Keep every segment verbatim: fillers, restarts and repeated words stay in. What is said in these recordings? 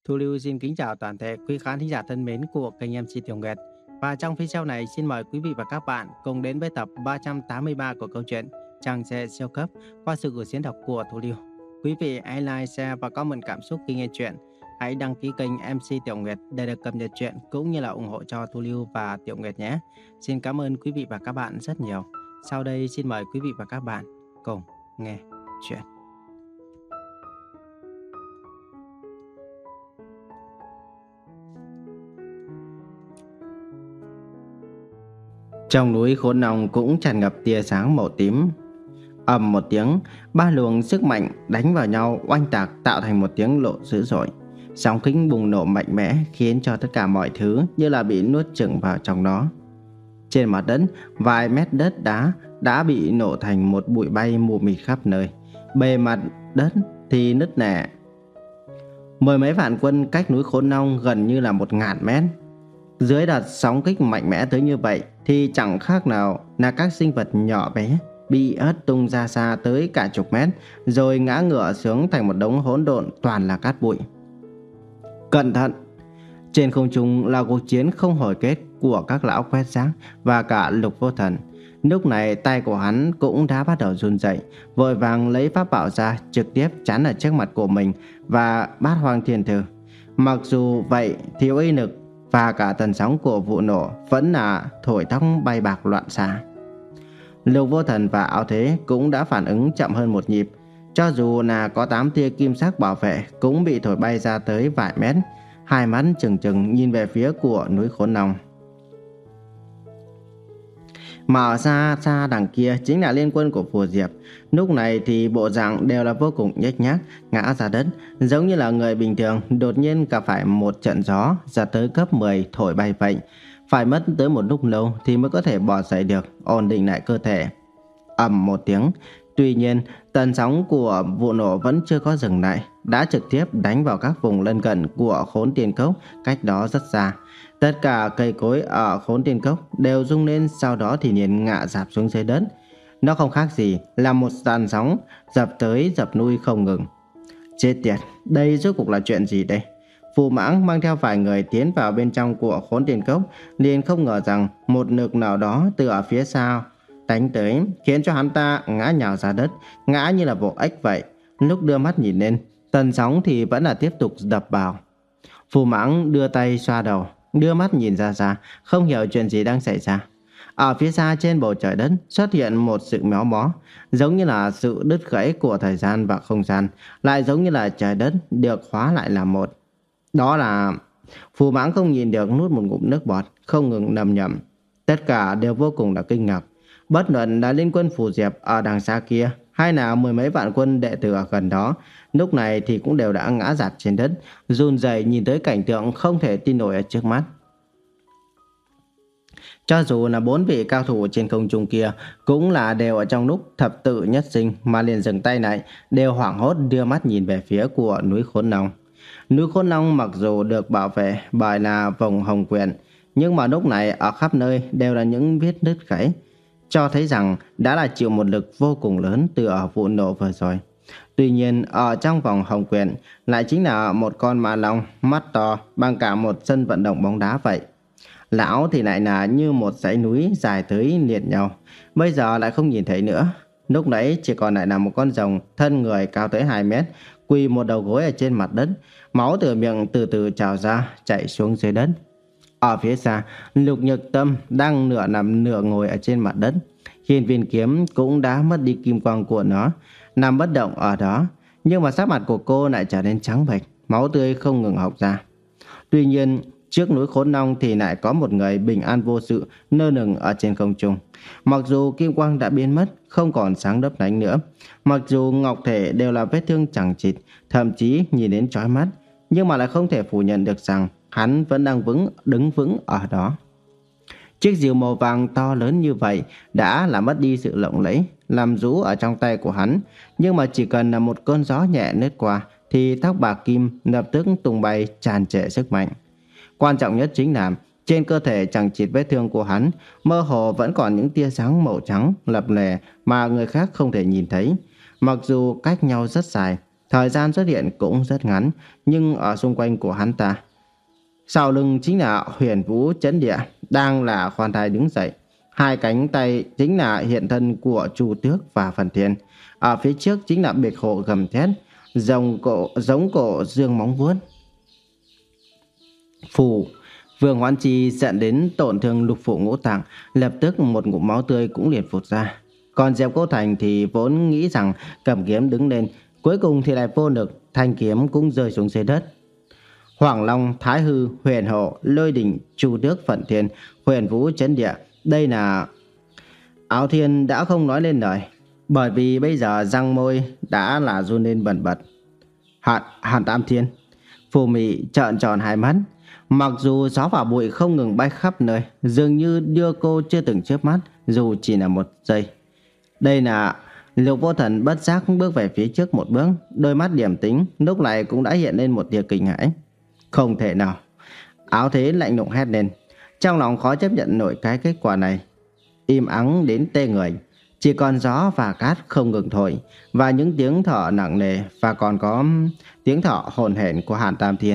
Thu Lưu xin kính chào toàn thể quý khán thính giả thân mến của kênh em xê Tiểu Nguyệt. Và trong video này xin mời quý vị và các bạn cùng đến với tập ba trăm tám mươi ba của câu chuyện Chàng Xe Siêu Cấp qua sự gửi diễn đọc của Thu Lưu. Quý vị hãy like, share và comment cảm xúc khi nghe chuyện. Hãy đăng ký kênh em xê Tiểu Nguyệt để được cập nhật chuyện cũng như là ủng hộ cho Thu Lưu và Tiểu Nguyệt nhé. Xin cảm ơn quý vị và các bạn rất nhiều. Sau đây xin mời quý vị và các bạn cùng nghe chuyện. Trong núi Khốn Nòng cũng tràn ngập tia sáng màu tím. Ầm một tiếng, ba luồng sức mạnh đánh vào nhau oanh tạc tạo thành một tiếng lộ dữ dội. Sóng khí bùng nổ mạnh mẽ khiến cho tất cả mọi thứ như là bị nuốt chửng vào trong nó. Trên mặt đất, vài mét đất đá đã bị nổ thành một bụi bay mù mịt khắp nơi. Bề mặt đất thì nứt nẻ. Mười mấy vạn quân cách núi Khốn Nòng gần như là một ngàn mét. Dưới đợt sóng kích mạnh mẽ tới như vậy thì chẳng khác nào là các sinh vật nhỏ bé bị hất tung ra xa tới cả chục mét, rồi ngã ngửa xuống thành một đống hỗn độn toàn là cát bụi. Cẩn thận! Trên không trung là cuộc chiến không hồi kết của các lão quét rác và cả Lục Vô Thần. Lúc này tay của hắn cũng đã bắt đầu run rẩy, vội vàng lấy pháp bảo ra trực tiếp chắn ở trước mặt của mình và Bát Hoang Thiên Thư. Mặc dù vậy thì uy lực và cả tần sóng của vụ nổ vẫn là thổi tóc bay bạc loạn xạ. Lục Vô Thần và Áo Thế cũng đã phản ứng chậm hơn một nhịp. Cho dù là có tám tia kim sắc bảo vệ cũng bị thổi bay ra tới vài mét, hai mắt trừng trừng nhìn về phía của núi Khốn Nòng. Mà ở xa xa đằng kia chính là liên quân của Phù Diệp. Lúc này thì bộ dạng đều là vô cùng nhếch nhác, ngã ra đất, giống như là người bình thường đột nhiên gặp phải một trận gió giật tới cấp mười thổi bay vậy. Phải mất tới một lúc lâu thì mới có thể bò dậy được, ổn định lại cơ thể. Ầm một tiếng. Tuy nhiên, tần sóng của vụ nổ vẫn chưa có dừng lại, đã trực tiếp đánh vào các vùng lân cận của Khốn Tiên Cốc cách đó rất xa. Tất cả cây cối ở Khốn Tiên Cốc đều rung lên, sau đó thì liền ngã rạp xuống dưới đất. Nó không khác gì là một tàn sóng dập tới dập lui không ngừng. Chết tiệt, đây rốt cuộc là chuyện gì đây? Phù Mãng mang theo vài người tiến vào bên trong của Khốn Tiên Cốc, liền không ngờ rằng một lực nào đó từ ở phía sau đánh tới, khiến cho hắn ta ngã nhào ra đất, ngã như là bộ ếch vậy. Lúc đưa mắt nhìn lên, tần sóng thì vẫn là tiếp tục đập vào. Phù Mãng đưa tay xoa đầu, đưa mắt nhìn ra xa, không hiểu chuyện gì đang xảy ra. Ở phía xa trên bầu trời đất xuất hiện một sự méo mó, giống như là sự đứt gãy của thời gian và không gian, lại giống như là trời đất được hóa lại làm một. Đó là... Phù Mãng không nhìn được nuốt một ngụm nước bọt, không ngừng nằm nhầm. Tất cả đều vô cùng là kinh ngạc. Bất luận là liên quân Phù Diệp ở đằng xa kia hay là mười mấy vạn quân đệ tử ở gần đó, lúc này thì cũng đều đã ngã rạp trên đất, run rẩy nhìn tới cảnh tượng không thể tin nổi ở trước mắt. Cho dù là bốn vị cao thủ trên không trung kia cũng là đều ở trong lúc thập tự nhất sinh mà liền dừng tay lại, đều hoảng hốt đưa mắt nhìn về phía của núi Khốn Nòng. Núi Khốn Nòng mặc dù được bảo vệ bởi là vòng hồng quyền, nhưng mà lúc này ở khắp nơi đều là những vết nứt gãy, cho thấy rằng đã là chịu một lực vô cùng lớn từ ở vụ nổ vừa rồi. Tuy nhiên ở trong vòng hồng quyền lại chính là một con ma long mắt to bằng cả một sân vận động bóng đá vậy. Lão thì lại là như một dãy núi dài tới liệt nhau, bây giờ lại không nhìn thấy nữa. Lúc nãy chỉ còn lại là một con rồng thân người cao tới hai mét, quỳ một đầu gối ở trên mặt đất, máu từ miệng từ từ trào ra chảy xuống dưới đất. Ở phía xa, Lục Nhược Tâm đang nửa nằm nửa ngồi ở trên mặt đất. Hiên Viên kiếm cũng đã mất đi kim quang của nó, nằm bất động ở đó, nhưng mà sắc mặt của cô lại trở nên trắng bệch, máu tươi không ngừng hộc ra. Tuy nhiên, trước núi Khốn Nòng thì lại có một người bình an vô sự nơ nừng ở trên không trung. Mặc dù kim quang đã biến mất, không còn sáng lấp lánh nữa, mặc dù ngọc thể đều là vết thương chằng chịt, thậm chí nhìn đến chói mắt, nhưng mà lại không thể phủ nhận được rằng hắn vẫn đang vững đứng vững ở đó. Chiếc diều màu vàng to lớn như vậy đã làm mất đi sự lộng lẫy, làm rũ ở trong tay của hắn, nhưng mà chỉ cần là một cơn gió nhẹ lướt qua thì tóc bạc kim lập tức tung bay tràn trề sức mạnh. Quan trọng nhất chính là trên cơ thể chằng chịt vết thương của hắn mơ hồ vẫn còn những tia sáng màu trắng lập lè mà người khác không thể nhìn thấy. Mặc dù cách nhau rất dài, Thời gian xuất hiện cũng rất ngắn, nhưng ở xung quanh của hắn ta, sau lưng chính là Huyền Vũ Chấn Địa, đang là khoan thai đứng dậy. Hai cánh tay chính là hiện thân của Chu Tước và Phần Thiên. Ở phía trước chính là biệt hộ gầm thét, rồng cổ giống cổ dương móng vuốt. Phù, Vương Hoán Chi giận đến tổn thương lục phủ ngũ tạng, lập tức một ngụm máu tươi cũng liền phụt ra. Còn Diệp Cô Thành thì vốn nghĩ rằng cầm kiếm đứng lên, cuối cùng thì lại vô lực, thanh kiếm cũng rơi xuống dưới đất. Hoàng Long, Thái Hư, Huyền Hộ, Lôi Đình, Chu Tước, Phần Thiên, Huyền Vũ Chấn Địa, đây là Áo Thiên đã không nói lên lời, bởi vì bây giờ răng môi đã là run lên bần bật. Hàn Hàn Tam Thiên, Phù Mị trợn tròn hai mắt, mặc dù gió và bụi không ngừng bay khắp nơi, dường như đưa cô chưa từng chớp mắt, dù chỉ là một giây. Đây là Lục Vô Thần bất giác bước về phía trước một bước, đôi mắt điềm tĩnh lúc này cũng đã hiện lên một tia kinh hãi. Không thể nào! Áo Thế lạnh lùng hét lên, trong lòng khó chấp nhận nổi cái kết quả này. Im ắng đến tê người, chỉ còn gió và cát không ngừng thổi, và những tiếng thở nặng nề, và còn có tiếng thở hổn hển của Hàn Tam Thiên.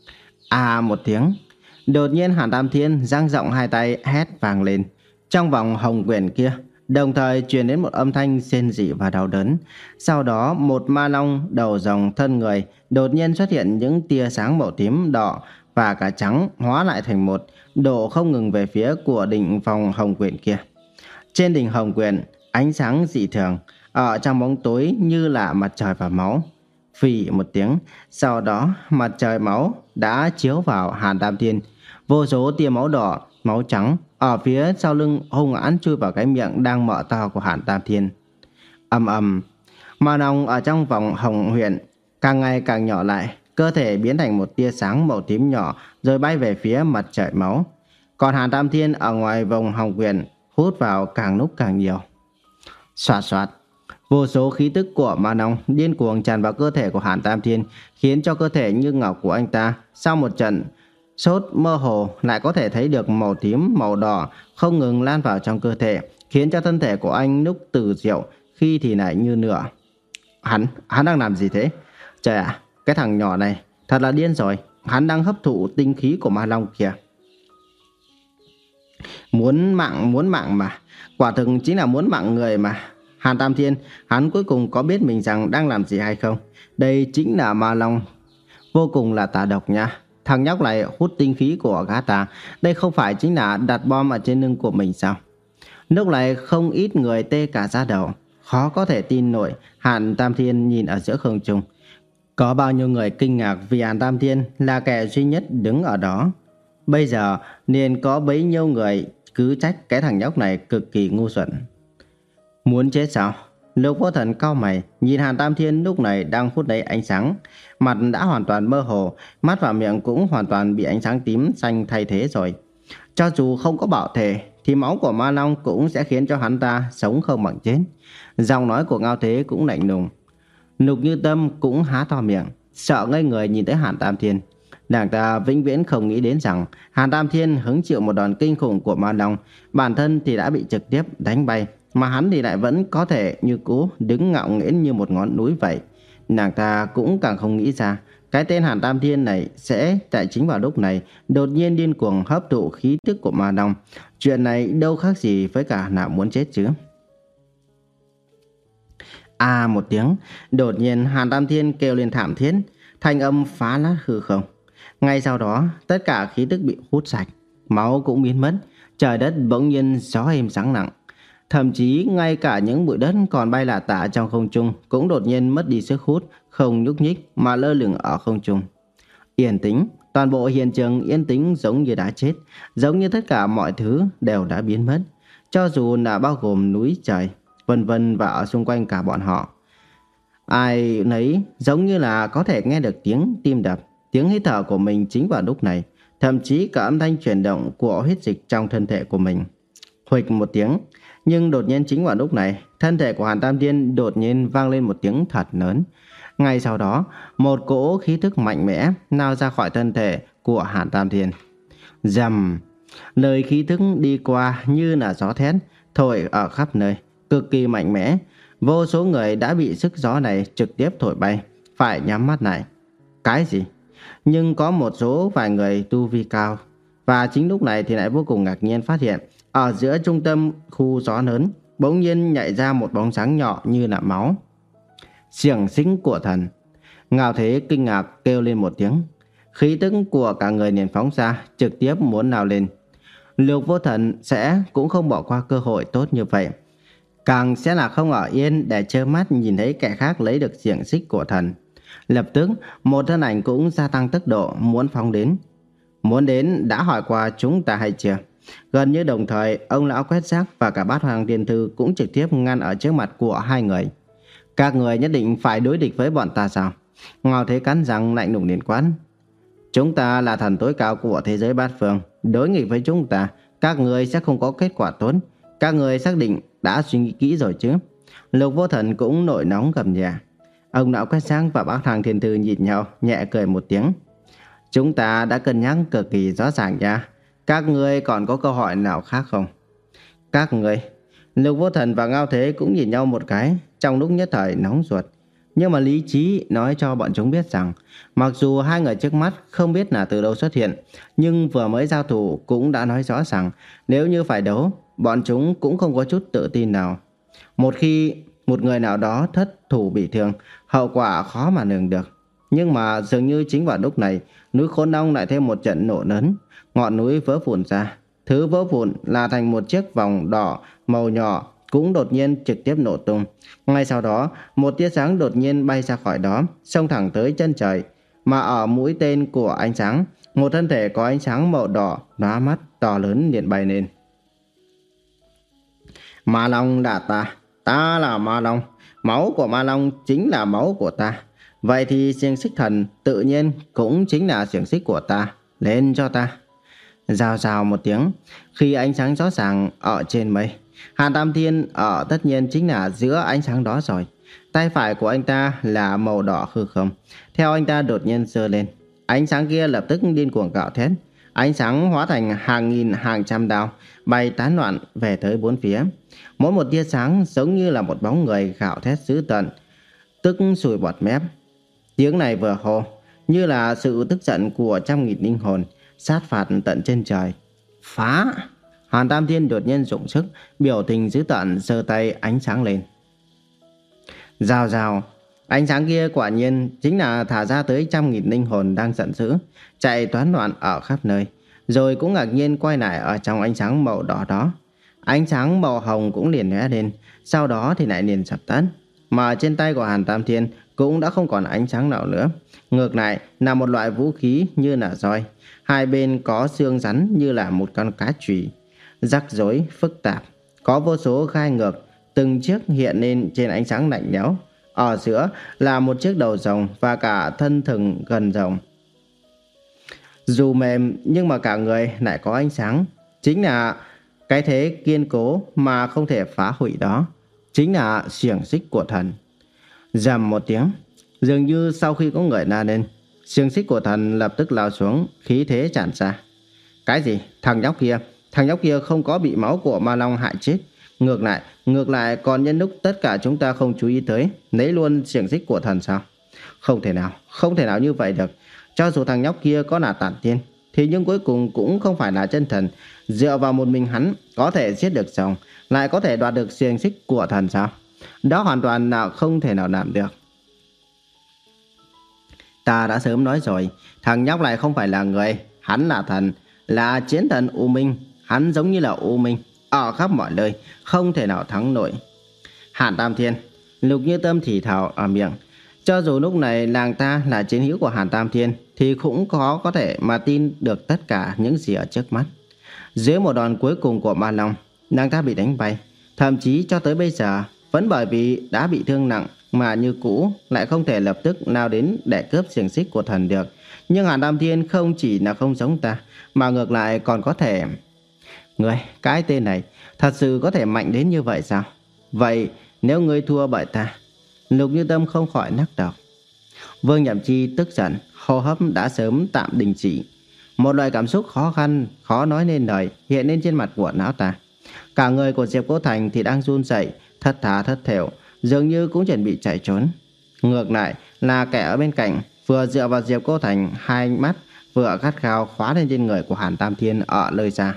À một tiếng, đột nhiên Hàn Tam Thiên dang rộng hai tay hét vang lên. Trong vòng hồng quyển kia đồng thời truyền đến một âm thanh rên rỉ và đau đớn. Sau đó một ma long đầu rồng thân người đột nhiên xuất hiện những tia sáng màu tím, đỏ và cả trắng hóa lại thành một, đổ không ngừng về phía của đỉnh vòng hồng quyển kia. Trên đỉnh hồng quyển, ánh sáng dị thường, ở trong bóng tối như là mặt trời và máu. Phì một tiếng, sau đó mặt trời máu đã chiếu vào Hàn Tam Thiên. Vô số tia máu đỏ, máu trắng ở phía sau lưng hung hãn chui vào cái miệng đang mở to của Hàn Tam Thiên. Ầm ầm, ma long ở trong vòng hồng huyền càng ngày càng nhỏ lại, cơ thể biến thành một tia sáng màu tím nhỏ rồi bay về phía mặt trời máu. Còn Hàn Tam Thiên ở ngoài vòng hồng huyền hút vào càng lúc càng nhiều. Xoạt xoạt, vô số khí tức của ma long điên cuồng tràn vào cơ thể của Hàn Tam Thiên, khiến cho cơ thể như ngọc của anh ta sau một trận sốt mơ hồ lại có thể thấy được màu tím, màu đỏ không ngừng lan vào trong cơ thể, khiến cho thân thể của anh lúc từ diệu khi thì lại như nửa. Hắn, hắn đang làm gì thế? Trời ạ, cái thằng nhỏ này thật là điên rồi, hắn đang hấp thụ tinh khí của ma long kìa. Muốn mạng, muốn mạng mà, quả thực chính là muốn mạng người mà. Hàn Tam Thiên, hắn cuối cùng có biết mình rằng đang làm gì hay không? Đây chính là ma long, vô cùng là tà độc nha. Thằng nhóc này hút tinh khí của gã ta, đây không phải chính là đặt bom ở trên lưng của mình sao? Lúc này không ít người tê cả da đầu, khó có thể tin nổi. Hàn Tam Thiên nhìn ở giữa không trung, có bao nhiêu người kinh ngạc vì Hàn Tam Thiên là kẻ duy nhất đứng ở đó. Bây giờ nên có bấy nhiêu người cứ trách cái thằng nhóc này cực kỳ ngu xuẩn. Muốn chết sao? Lục Vô Thần cau mày nhìn Hàn Tam Thiên lúc này đang hút lấy ánh sáng, mặt đã hoàn toàn mơ hồ, mắt và miệng cũng hoàn toàn bị ánh sáng tím xanh thay thế rồi. Cho dù không có bảo thể thì máu của ma long cũng sẽ khiến cho hắn ta sống không bằng chết. Giọng nói của Ngao Thế cũng lạnh lùng. Lục Như Tâm cũng há to miệng, sợ ngây người nhìn tới Hàn Tam Thiên. Nàng ta vĩnh viễn không nghĩ đến rằng Hàn Tam Thiên hứng chịu một đòn kinh khủng của ma long, bản thân thì đã bị trực tiếp đánh bay, mà hắn thì lại vẫn có thể như cũ đứng ngạo nghễ như một ngọn núi vậy. Nàng ta cũng càng không nghĩ ra cái tên Hàn Tam Thiên này sẽ tại chính vào lúc này đột nhiên điên cuồng hấp thụ khí tức của ma long. Chuyện này đâu khác gì với cả nào muốn chết chứ. À một tiếng, đột nhiên Hàn Tam Thiên kêu lên thảm thiết, thanh âm phá nát hư không. Ngay sau đó tất cả khí tức bị hút sạch, máu cũng biến mất, trời đất bỗng nhiên gió êm sáng lặng. Thậm chí ngay cả những bụi đất còn bay lả tả trong không trung cũng đột nhiên mất đi sức hút, không nhúc nhích mà lơ lửng ở không trung. Yên tĩnh, toàn bộ hiện trường yên tĩnh giống như đã chết, giống như tất cả mọi thứ đều đã biến mất, cho dù là bao gồm núi trời, vân vân và ở xung quanh cả bọn họ. Ai nấy giống như là có thể nghe được tiếng tim đập, tiếng hít thở của mình chính vào lúc này, thậm chí cả âm thanh chuyển động của huyết dịch trong thân thể của mình. Huỵch một tiếng, nhưng đột nhiên chính vào lúc này, thân thể của Hàn Tam Thiên đột nhiên vang lên một tiếng thật lớn. Ngay sau đó, một cỗ khí thức mạnh mẽ lao ra khỏi thân thể của Hàn Tam Thiên. Rầm, lời khí thức đi qua như là gió thét, thổi ở khắp nơi, cực kỳ mạnh mẽ. Vô số người đã bị sức gió này trực tiếp thổi bay, phải nhắm mắt lại. Cái gì? Nhưng có một số vài người tu vi cao. Và chính lúc này thì lại vô cùng ngạc nhiên phát hiện ở giữa trung tâm khu gió lớn bỗng nhiên nhảy ra một bóng sáng nhỏ như là máu. Xiềng xích của thần. Ngao Thế kinh ngạc kêu lên một tiếng. Khí tức của cả người liền phóng ra, trực tiếp muốn nào lên. Lục Vô Thần sẽ cũng không bỏ qua cơ hội tốt như vậy, càng sẽ là không ở yên để trơ mắt nhìn thấy kẻ khác lấy được xiềng xích của thần. Lập tức một thân ảnh cũng gia tăng tốc độ muốn phóng đến. Muốn đến đã hỏi qua chúng ta hay chưa? Gần như đồng thời, ông lão quét rác và cả Bát Hoàng Tiên Thư cũng trực tiếp ngăn ở trước mặt của hai người. Các người nhất định phải đối địch với bọn ta sao? Ngao Thế cắn răng lạnh lùng liền quát. Chúng ta là thần tối cao của thế giới bát phương, đối nghịch với chúng ta, các người sẽ không có kết quả tốt. Các người xác định đã suy nghĩ kỹ rồi chứ? Lục Vô Thần cũng nổi nóng gầm nhẹ. Ông lão quét sáng và Bác Thằng Thiên Thư nhìn nhau, nhẹ cười một tiếng. Chúng ta đã cân nhắc cực kỳ rõ ràng nha. Các người còn có câu hỏi nào khác không? Các người. Lục Vô Thần và Ngao Thế cũng nhìn nhau một cái, trong lúc nhất thời nóng ruột. Nhưng mà lý trí nói cho bọn chúng biết rằng mặc dù hai người trước mắt không biết là từ đâu xuất hiện, nhưng vừa mới giao thủ cũng đã nói rõ rằng nếu như phải đấu, bọn chúng cũng không có chút tự tin nào. Một khi một người nào đó thất thủ bị thương, hậu quả khó mà lường được. Nhưng mà dường như chính vào lúc này, núi Khôn Long lại thêm một trận nổ lớn, ngọn núi vỡ vụn ra. Thứ vỡ vụn là thành một chiếc vòng đỏ màu nhỏ cũng đột nhiên trực tiếp nổ tung. Ngay sau đó, một tia sáng đột nhiên bay ra khỏi đó, xông thẳng tới chân trời. Mà ở mũi tên của ánh sáng, một thân thể có ánh sáng màu đỏ, lóa mắt, to lớn liền bay lên. Ma Long là ta, ta là Ma Long, máu của Ma Long chính là máu của ta. Vậy thì xiềng xích thần tự nhiên cũng chính là xiềng xích của ta, lên cho ta. Rào rào một tiếng, khi ánh sáng rõ ràng ở trên mây, Hàn Tam Thiên ở tất nhiên chính là giữa ánh sáng đó rồi. Tay phải của anh ta là màu đỏ hư không, theo anh ta đột nhiên giơ lên. Ánh sáng kia lập tức điên cuồng gào thét. Ánh sáng hóa thành hàng nghìn hàng trăm đao bay tán loạn về tới bốn phía. Mỗi một tia sáng giống như là một bóng người gào thét dữ tợn, tức sùi bọt mép. Tiếng này vừa hô như là sự tức giận của trăm nghìn linh hồn sát phạt tận trên trời. Phá! Hàn Tam Thiên đột nhiên dụng sức, biểu tình dữ tợn giơ tay ánh sáng lên. Rào rào, ánh sáng kia quả nhiên chính là thả ra tới trăm nghìn linh hồn đang giận dữ, chạy toán loạn ở khắp nơi, rồi cũng ngạc nhiên quay lại ở trong ánh sáng màu đỏ đó. Ánh sáng màu hồng cũng liền lóe lên, sau đó thì lại liền dập tắt. Mà trên tay của Hàn Tam Thiên cũng đã không còn ánh sáng nào nữa. Ngược lại là một loại vũ khí như là roi, hai bên có xương rắn như là một con cá chùy, rắc rối phức tạp, có vô số gai ngược, từng chiếc hiện lên trên ánh sáng lạnh lẽo. Ở giữa là một chiếc đầu rồng và cả thân thừng gần rồng. Dù mềm nhưng mà cả người lại có ánh sáng, chính là cái thế kiên cố mà không thể phá hủy đó, chính là xiềng xích của thần. Rầm một tiếng, dường như sau khi có người la lên, xiềng xích của thần lập tức lao xuống, khí thế tràn ra. Cái gì? Thằng nhóc kia, thằng nhóc kia không có bị máu của Ma Long hại chết. Ngược lại, ngược lại còn nhân lúc tất cả chúng ta không chú ý tới, lấy luôn xiềng xích của thần sao? Không thể nào, không thể nào như vậy được. Cho dù thằng nhóc kia có là tản tiên, thì nhưng cuối cùng cũng không phải là chân thần. Dựa vào một mình hắn có thể giết được chồng, lại có thể đoạt được xiềng xích của thần sao? Đó hoàn toàn là không thể nào làm được. Ta đã sớm nói rồi, thằng nhóc này không phải là người, hắn là thần, là chiến thần U Minh. Hắn giống như là U Minh, ở khắp mọi nơi, không thể nào thắng nổi. Hàn Tam Thiên, Lục Như Tâm thì thào ở miệng. Cho dù lúc này làng ta là chiến hữu của Hàn Tam Thiên, thì cũng khó có thể mà tin được tất cả những gì ở trước mắt. Dưới một đòn cuối cùng của Ma Long, nàng ta bị đánh bay, thậm chí cho tới bây giờ vẫn bởi vì đã bị thương nặng mà như cũ lại không thể lập tức nào đến để cướp xiềng xích của thần được. Nhưng Hàn Tam Thiên không chỉ là không giống ta, mà ngược lại còn có thể... Người, cái tên này thật sự có thể mạnh đến như vậy sao? Vậy nếu ngươi thua bởi ta? Lục Như Tâm không khỏi lắc đầu. Vương Nhậm Chi tức giận, hô hấp đã sớm tạm đình chỉ. Một loại cảm xúc khó khăn, khó nói nên lời hiện lên trên mặt của lão ta. Cả người của Diệp Cố Thành thì đang run rẩy, thất thá thất thểu, dường như cũng chuẩn bị chạy trốn. Ngược lại, là kẻ ở bên cạnh, vừa dựa vào Diệp Cô Thành, hai mắt vừa gắt gao khóa lên trên người của Hàn Tam Thiên ở nơi xa.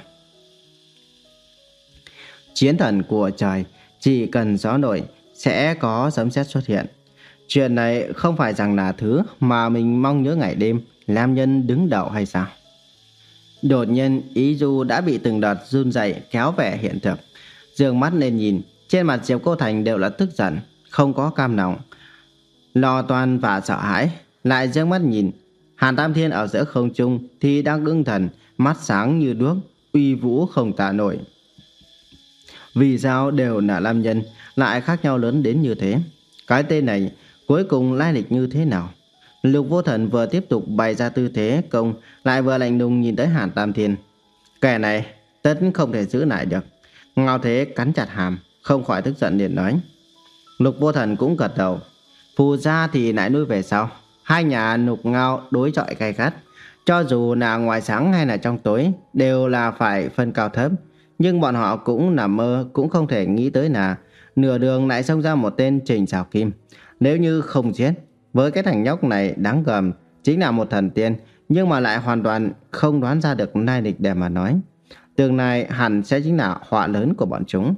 Chiến thần của trời, chỉ cần gió nổi sẽ có sấm sét xuất hiện. Chuyện này không phải rằng là thứ mà mình mong nhớ ngày đêm, làm nhân đứng đầu hay sao? Đột nhiên ý Du đã bị từng đợt run rẩy kéo về hiện thực. Dương mắt lên nhìn, trên mặt Diệp Cô Thành đều là tức giận, không có cam lòng, lo toan và sợ hãi. Lại dương mắt nhìn Hàn Tam Thiên ở giữa không trung thì đang ngưng thần, mắt sáng như đuốc, uy vũ không tả nổi. Vì sao đều là nam nhân lại khác nhau lớn đến như thế? Cái tên này cuối cùng lai lịch như thế nào? Lục Vô Thần vừa tiếp tục bày ra tư thế công, lại vừa lạnh lùng nhìn tới Hàn Tam Thiên. Kẻ này tất không thể giữ lại được. Ngao Thế cắn chặt hàm, không khỏi tức giận liền nói. Lục Vô Thần cũng gật đầu. Phù gia thì lại nuôi về sau. Hai nhà Lục Ngao đối chọi gay gắt, cho dù là ngoài sáng hay là trong tối đều là phải phân cao thấp. Nhưng bọn họ cũng nằm mơ cũng không thể nghĩ tới là nửa đường lại xông ra một tên Trình Sảo Kim. Nếu như không giết, với cái thằng nhóc này đáng gờm, chính là một thần tiên, nhưng mà lại hoàn toàn không đoán ra được lai lịch để mà nói. Tương lai hẳn sẽ chính là họa lớn của bọn chúng.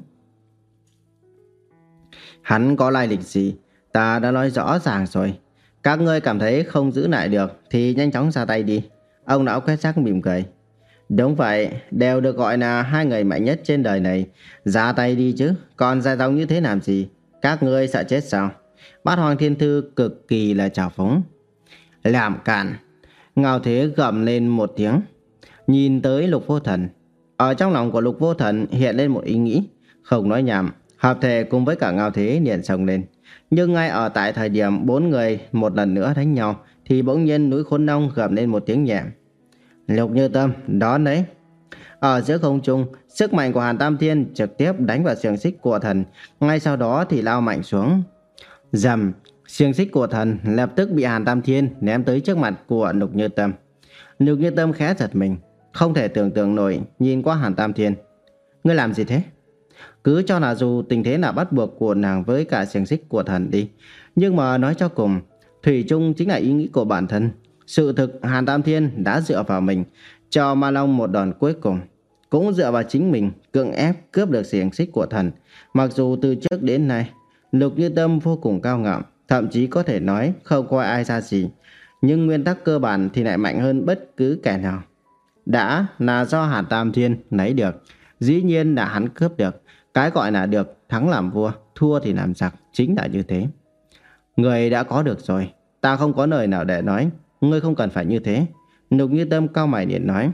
Hắn có lai lịch gì? Ta đã nói rõ ràng rồi. Các ngươi cảm thấy không giữ lại được thì nhanh chóng ra tay đi. Ông lão quét rác mỉm cười. Đúng vậy, đều được gọi là hai người mạnh nhất trên đời này. Ra tay đi chứ, còn dài dòng như thế làm gì? Các ngươi sợ chết sao? Bát Hoàng Thiên Thư cực kỳ là trào phúng. Làm cản. Ngao Thế gầm lên một tiếng, nhìn tới Lục Vô Thần. Ở trong lòng của Lục Vô Thần hiện lên một ý nghĩ, không nói nhảm, hợp thể cùng với cả Ngao Thế liền xông lên. Nhưng ngay ở tại thời điểm bốn người một lần nữa đánh nhau thì bỗng nhiên núi Khốn Nông gầm lên một tiếng nhẹ. Lục Như Tâm, đón đấy. Ở giữa không trung, sức mạnh của Hàn Tam Thiên trực tiếp đánh vào xiềng xích của thần, ngay sau đó thì lao mạnh xuống. Rầm, xiềng xích của thần lập tức bị Hàn Tam Thiên ném tới trước mặt của Lục Như Tâm. Lục Như Tâm khẽ giật mình, không thể tưởng tượng nổi nhìn qua Hàn Tam Thiên. Ngươi làm gì thế? Cứ cho là dù tình thế là bắt buộc của nàng với cả xiềng xích của thần đi, nhưng mà nói cho cùng, thủy chung chính là ý nghĩ của bản thân. Sự thực Hàn Tam Thiên đã dựa vào mình cho Ma Long một đòn cuối cùng, cũng dựa vào chính mình cưỡng ép cướp được xiềng xích của thần. Mặc dù từ trước đến nay Lục Như Tâm vô cùng cao ngạo, thậm chí có thể nói không coi ai ra gì, nhưng nguyên tắc cơ bản thì lại mạnh hơn bất cứ kẻ nào. Đã là do Hàn Tam Thiên lấy được, dĩ nhiên là hắn cướp được. Cái gọi là được thắng làm vua, thua thì làm giặc, chính là như thế. Người đã có được rồi, ta không có lời nào để nói, ngươi không cần phải như thế. Lục Như Tâm cau mày điện nói.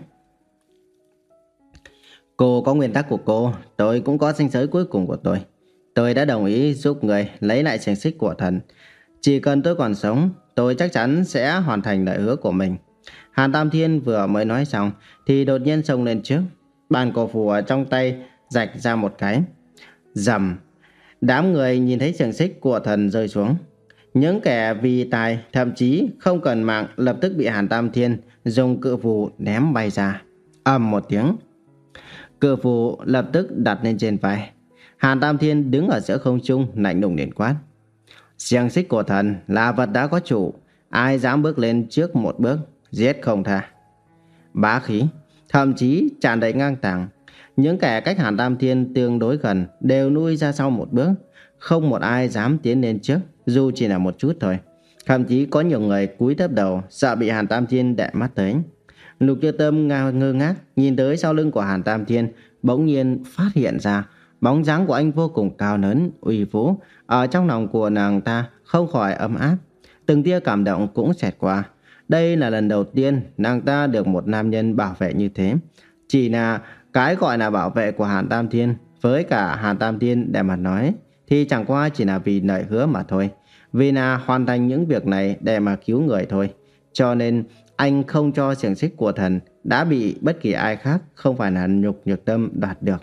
Cô có nguyên tắc của cô, tôi cũng có ranh giới cuối cùng của tôi. Tôi đã đồng ý giúp người lấy lại xiềng xích của thần. Chỉ cần tôi còn sống, tôi chắc chắn sẽ hoàn thành lời hứa của mình. Hàn Tam Thiên vừa mới nói xong thì đột nhiên xông lên trước, bàn cổ phù ở trong tay rạch ra một cái. Rầm, đám người nhìn thấy xiềng xích của thần rơi xuống. Những kẻ vì tài thậm chí không cần mạng lập tức bị Hàn Tam Thiên dùng cự phù ném bay ra. Ầm một tiếng, cự phù lập tức đặt lên trên vai. Hàn Tam Thiên đứng ở giữa không trung lạnh lùng liền quát. Xiềng xích của thần là vật đã có chủ, ai dám bước lên trước một bước, giết không tha. Bá khí, thậm chí tràn đầy ngang tàng. Những kẻ cách Hàn Tam Thiên tương đối gần đều nuôi ra sau một bước, không một ai dám tiến lên trước, dù chỉ là một chút thôi. Thậm chí có nhiều người cúi thấp đầu, sợ bị Hàn Tam Thiên để mắt tới. Lục Như Tâm ngơ ngác nhìn tới sau lưng của Hàn Tam Thiên, bỗng nhiên phát hiện ra bóng dáng của anh vô cùng cao lớn, uy vũ. Ở trong lòng của nàng ta không khỏi ấm áp, từng tia cảm động cũng xẹt qua. Đây là lần đầu tiên nàng ta được một nam nhân bảo vệ như thế. Chỉ là cái gọi là bảo vệ của Hàn Tam Thiên với cả Hàn Tam Thiên để mà nói thì chẳng qua chỉ là vì lời hứa mà thôi, vì là hoàn thành những việc này để mà cứu người thôi. Cho nên anh không cho xiềng xích của thần đã bị bất kỳ ai khác không phải là Nhục Nhược Tâm đoạt được.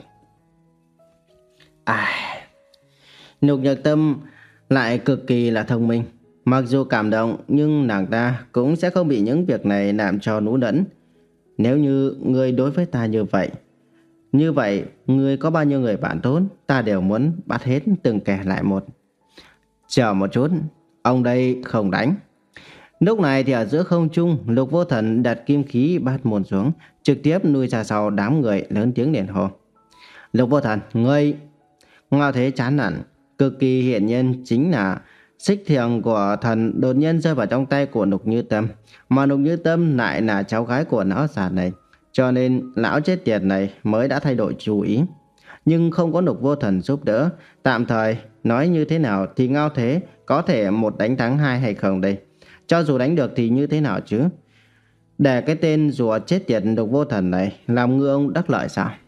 À, Nhục Nhược Tâm lại cực kỳ là thông minh. Mặc dù cảm động nhưng nàng ta cũng sẽ không bị những việc này làm cho nú đẫn. Nếu như ngươi đối với ta như vậy, như vậy ngươi có bao nhiêu người bạn tốt, ta đều muốn bắt hết từng kẻ lại một. Chờ một chút, Ông đây không đánh. Lúc này thì ở giữa không trung, Lục Vô Thần đặt kim khí bát môn xuống, trực tiếp nuôi ra sau đám người, lớn tiếng liền hô. Lục Vô Thần, ngươi... Ngao Thế chán nản, cực kỳ hiển nhiên chính là xích thiềng của thần đột nhiên rơi vào trong tay của Lục Như Tâm, mà Lục Như Tâm lại là cháu gái của lão già này, cho nên lão chết tiệt này mới đã thay đổi chủ ý. Nhưng không có Lục Vô Thần giúp đỡ, tạm thời nói như thế nào thì Ngao Thế có thể một đánh thắng hai hay không đây? Cho dù đánh được thì như thế nào chứ? Để cái tên rùa chết tiệt Lục Vô Thần này làm ngư ông đắc lợi sao?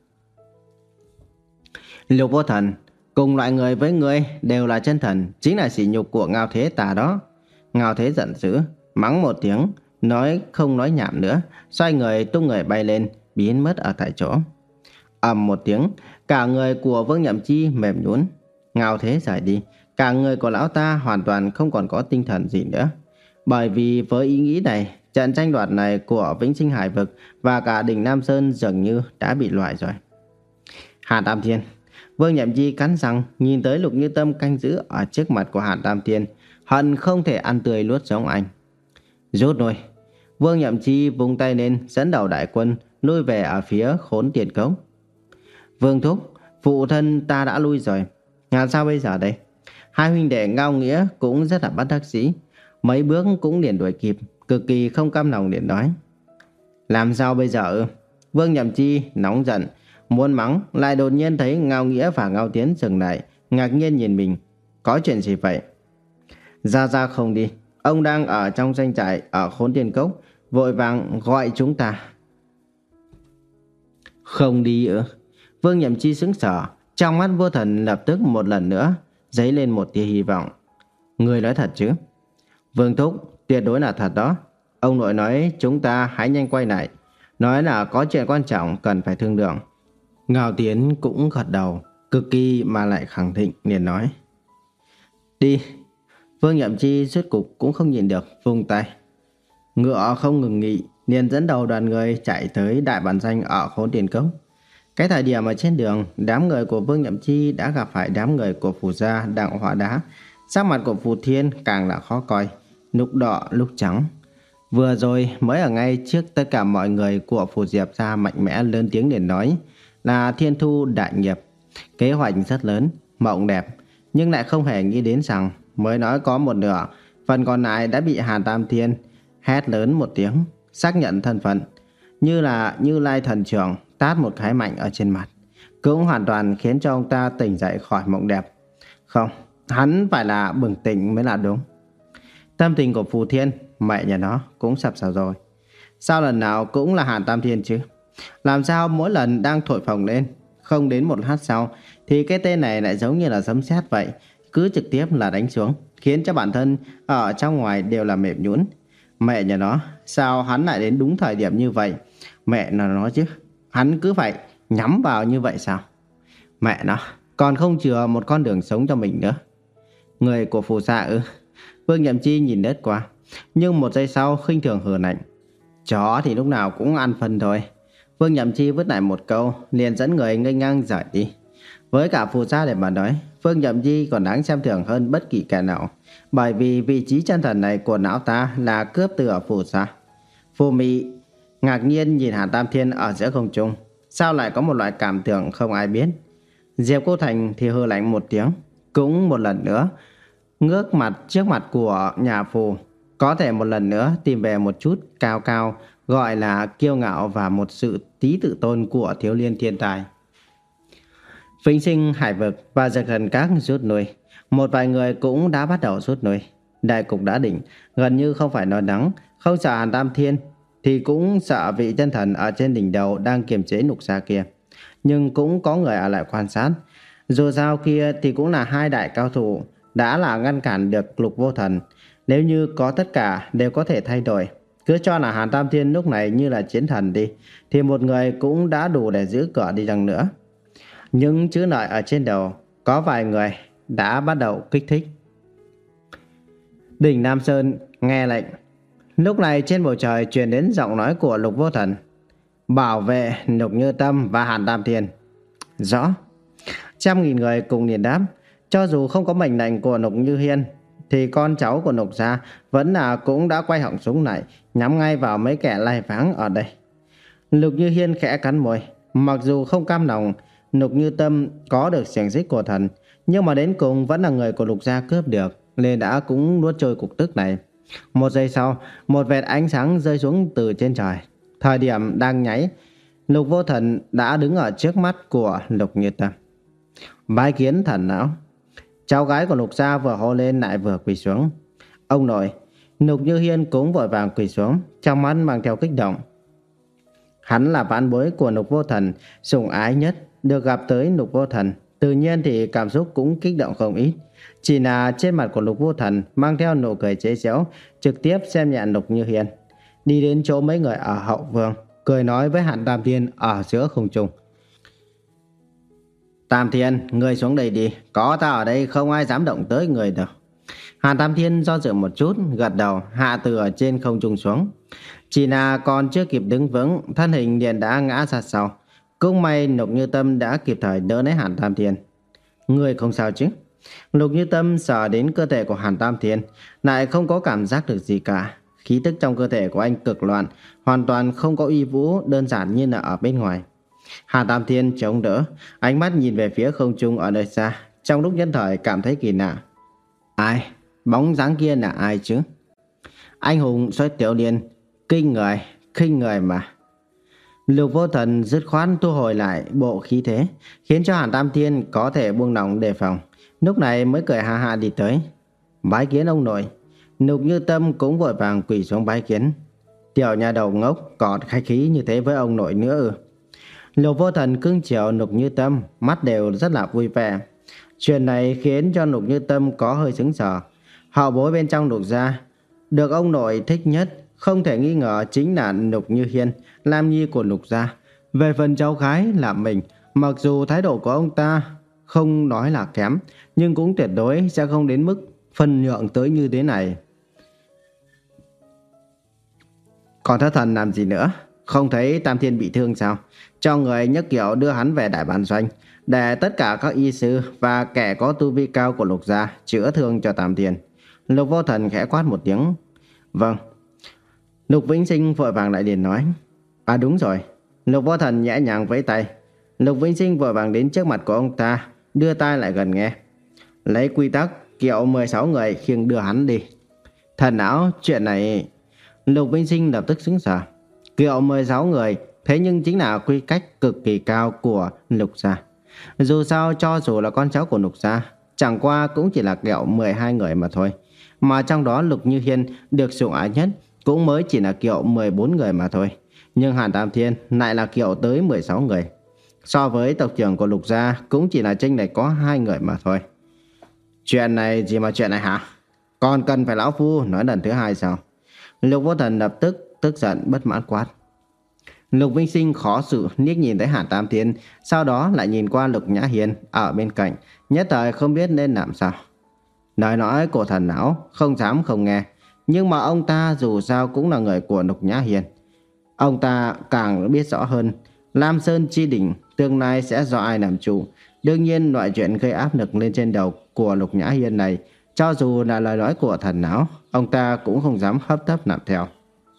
Lục Vô Thần, cùng loại người với ngươi đều là chân thần, chính là sỉ nhục của Ngao Thế ta đó. Ngao Thế giận dữ, mắng một tiếng, nói không nói nhảm nữa, xoay người tung người bay lên, biến mất ở tại chỗ. Ầm một tiếng, cả người của Vương Nhậm Chi mềm nhũn. Ngao Thế rời đi, cả người của lão ta hoàn toàn không còn có tinh thần gì nữa. Bởi vì với ý nghĩ này, trận tranh đoạt này của Vĩnh Sinh Hải Vực và cả đỉnh Nam Sơn dường như đã bị loại rồi. Hàn Tam Thiên. Vương Nhậm Chi cắn răng nhìn tới Lục Như Tâm canh giữ ở trước mặt của Hàn Tam Thiên, hận không thể ăn tươi nuốt sống anh. Rút lui. Vương Nhậm Chi vung tay lên dẫn đầu đại quân lui về ở phía Khốn Tiền Cốc. Vương thúc, phụ thân ta đã lui rồi, làm sao bây giờ đây? Hai huynh đệ Ngao Nghĩa cũng rất là bất đắc dĩ, mấy bước cũng liền đuổi kịp, cực kỳ không cam lòng liền nói. Làm sao bây giờ? Vương Nhậm Chi nóng giận, muốn mắng, lại đột nhiên thấy Ngao Nghĩa và Ngao Tiến dừng lại, ngạc nhiên nhìn mình. Có chuyện gì vậy? Ra ra không đi, ông đang ở trong doanh trại ở Khốn Tiên Cốc, vội vàng gọi chúng ta. Không đi ư? Vương Nhậm Chi sững sờ, trong mắt Vô Thần lập tức một lần nữa dấy lên một tia hy vọng. Người nói thật chứ? Vương thúc, tuyệt đối là thật đó. Ông nội nói chúng ta hãy nhanh quay lại, nói là có chuyện quan trọng cần phải thương lượng. Ngao Tiến cũng gật đầu, cực kỳ mà lại khẳng định liền nói. Đi. Vương Nhậm Chi rốt cục cũng không nhìn được, vung tay. Ngựa không ngừng nghỉ, liền dẫn đầu đoàn người chạy tới đại bản doanh ở Khốn Tiền Cốc. Cái thời điểm ở trên đường, đám người của Vương Nhậm Chi đã gặp phải đám người của Phù gia Đặng Hỏa Đá. Sắc mặt của Phù Thiên càng là khó coi, lúc đỏ lúc trắng. Vừa rồi mới ở ngay trước tất cả mọi người của Phù Diệp gia mạnh mẽ lớn tiếng để nói là Thiên Thu đại nghiệp, kế hoạch rất lớn, mộng đẹp, nhưng lại không hề nghĩ đến rằng mới nói có một nửa, phần còn lại đã bị Hàn Tam Thiên hét lớn một tiếng, xác nhận thân phận, như là Như Lai thần trưởng tát một cái mạnh ở trên mặt, cũng hoàn toàn khiến cho ông ta tỉnh dậy khỏi mộng đẹp. Không, hắn phải là bừng tỉnh mới là đúng. Tâm tình của Phù Thiên, mẹ nhà nó cũng sập sào rồi. Sao lần nào cũng là Hàn Tam Thiên chứ? Làm sao mỗi lần đang thổi phồng lên, không đến một lát sau thì cái tên này lại giống như là sấm sét vậy, cứ trực tiếp là đánh xuống, khiến cho bản thân ở trong ngoài đều là mềm nhũn. Mẹ nhà nó, sao hắn lại đến đúng thời điểm như vậy? Mẹ nó nói chứ, hắn cứ phải nhắm vào như vậy sao? Mẹ nó, còn không chừa một con đường sống cho mình nữa. Người của Phù gia ư? Vương Nhậm Chi nhìn lướt qua, nhưng một giây sau khinh thường hừ lạnh. Chó thì lúc nào cũng ăn phân thôi. Vương Nhậm Chi vứt lại một câu, liền dẫn người nghênh ngang rời đi. Với cả Phù gia để mà nói, Vương Nhậm Chi còn đáng xem thường hơn bất kỳ kẻ nào, bởi vì vị trí chân thần này của lão ta là cướp từ ở Phù gia. Phù Mị ngạc nhiên nhìn Hàn Tam Thiên ở giữa không trung, sao lại có một loại cảm tưởng không ai biết. Diệp Cô Thành thì hừ lạnh một tiếng, cũng một lần nữa ngước mặt trước mặt của nhà Phù, có thể một lần nữa tìm về một chút cao cao, gọi là kiêu ngạo và một sự tí tự tôn của thiếu niên thiên tài. Vĩnh Sinh Hải Vực và Dược Thần Các rút lui, một vài người cũng đã bắt đầu rút lui. Đại cục đã định, gần như không phải nói nắng, không sợ Hàn Tam Thiên thì cũng sợ vị chân thần ở trên đỉnh đầu đang kiềm chế Lục gia kia. Nhưng cũng có người ở lại quan sát. Dù sao kia thì cũng là hai đại cao thủ, đã là ngăn cản được Lục Vô Thần. Nếu như có tất cả đều có thể thay đổi, cứ cho là Hàn Tam Thiên lúc này như là chiến thần đi, thì một người cũng đã đủ để giữ cửa đi chăng nữa. Những chữ lợi ở trên đầu, có vài người đã bắt đầu kích thích. Đỉnh Nam Sơn nghe lệnh. Lúc này trên bầu trời truyền đến giọng nói của Lục Vô Thần. Bảo vệ Lục Như Tâm và Hàn Tam Thiên. Rõ. Trăm nghìn người cùng liền đáp. Cho dù không có mệnh lệnh của Lục Như Hiên thì con cháu của Lục gia vẫn là cũng đã quay họng súng lại, nhắm ngay vào mấy kẻ lai vãng ở đây. Lục Như Hiên khẽ cắn môi, mặc dù không cam lòng Lục Như Tâm có được xiềng xích của thần, nhưng mà đến cùng vẫn là người của Lục gia cướp được, nên đã cũng nuốt trôi cục tức này. Một giây sau, một vệt ánh sáng rơi xuống từ trên trời. Thời điểm đang nháy, Lục Vô Thần đã đứng ở trước mắt của Lục Như Tâm. Bái kiến thần não. Cháu gái của Lục gia vừa hô lên lại vừa quỳ xuống. Ông nội. Lục Như Hiên cũng vội vàng quỳ xuống, trong mắt mang theo kích động. Hắn là vãn bối của Lục Vô Thần, sủng ái nhất, được gặp tới Lục Vô Thần, tự nhiên thì cảm xúc cũng kích động không ít. Chỉ là trên mặt của Lục Vô Thần mang theo nụ cười chế giễu, trực tiếp xem nhẹ Lục Như Hiên, đi đến chỗ mấy người ở hậu phương, cười nói với Hàn Tam Thiên ở giữa không trung. Tam Thiên, người xuống đây đi, có ta ở đây không ai dám động tới người đâu. Hàn Tam Thiên do dự một chút, gật đầu hạ từ ở trên không trung xuống. Chỉ là còn chưa kịp đứng vững, thân hình liền đã ngã ra sau. Cũng may Lục Như Tâm đã kịp thời đỡ lấy Hàn Tam Thiên. Người không sao chứ? Lục Như Tâm sờ đến cơ thể của Hàn Tam Thiên, lại không có cảm giác được gì cả. Khí tức trong cơ thể của anh cực loạn, hoàn toàn không có uy vũ đơn giản như là ở bên ngoài. Hàn Tam Thiên chống đỡ, ánh mắt nhìn về phía không trung ở nơi xa, trong lúc nhất thời cảm thấy kỳ lạ. Ai? Bóng dáng kia là ai chứ? Anh hùng xuất tiểu liên, kinh người, khinh người mà. Lục Vô Thần dứt khoát thu hồi lại bộ khí thế, khiến cho Hàn Tam Thiên có thể buông lỏng đề phòng. Lúc này mới cười ha ha đi tới. Bái kiến ông nội. Lục Như Tâm cũng vội vàng quỳ xuống bái kiến. Tiểu nhà đầu ngốc còn khách khí như thế với ông nội nữa ư? Lục Vô Thần cưng chiều Lục Như Tâm, mắt đều rất là vui vẻ. Chuyện này khiến cho Lục Như Tâm có hơi sững sờ. Hậu bối bên trong Lục gia được ông nội thích nhất, không thể nghi ngờ chính là Lục Như Hiên, Lam Nhi của Lục gia. Về phần cháu gái là mình, mặc dù thái độ của ông ta không nói là kém, nhưng cũng tuyệt đối sẽ không đến mức phân nhượng tới như thế này. Còn thất thần làm gì nữa? Không thấy Tam Thiên bị thương sao? Cho người nhấc kiệu đưa hắn về đại bản doanh, để tất cả các y sư và kẻ có tu vi cao của Lục gia chữa thương cho Tam Thiên. Lục Vô Thần khẽ quát một tiếng. Vâng. Lục Vĩnh Sinh vội vàng lại liền nói. À đúng rồi. Lục Vô Thần nhẹ nhàng vẫy tay. Lục Vĩnh Sinh vội vàng đến trước mặt của ông ta, đưa tai lại gần nghe. Lấy quy tắc, kiệu mười sáu người khiêng đưa hắn đi. Thần não, chuyện này... Lục Vĩnh Sinh lập tức sững sờ. Kiệu mười sáu người, thế nhưng chính là quy cách cực kỳ cao của Lục gia. Dù sao cho dù là con cháu của Lục gia, chẳng qua cũng chỉ là kiệu mười hai người mà thôi. Mà trong đó Lục Như Hiên được sủng ái nhất cũng mới chỉ là kiệu mười bốn người mà thôi. Nhưng Hàn Tam Thiên lại là kiệu tới mười sáu người. So với tộc trưởng của Lục gia cũng chỉ là chênh lệch có hai người mà thôi. Chuyện này gì mà chuyện này hả? Còn cần phải lão phu nói lần thứ hai sao? Lục Vô Thần lập tức tức giận bất mãn quát. Lục Vinh Sinh khó xử liếc nhìn tới Hàn Tam Thiên, sau đó lại nhìn qua Lục Nhã Hiên ở bên cạnh, nhất thời không biết nên làm sao. Lời nói của thần não không dám không nghe, nhưng mà ông ta dù sao cũng là người của Lục Nhã Hiên. Ông ta càng biết rõ hơn, Lam Sơn chi đỉnh tương lai sẽ do ai làm chủ. Đương nhiên loại chuyện gây áp lực lên trên đầu của Lục Nhã Hiên này, cho dù là lời nói của thần não, ông ta cũng không dám hấp tấp làm theo.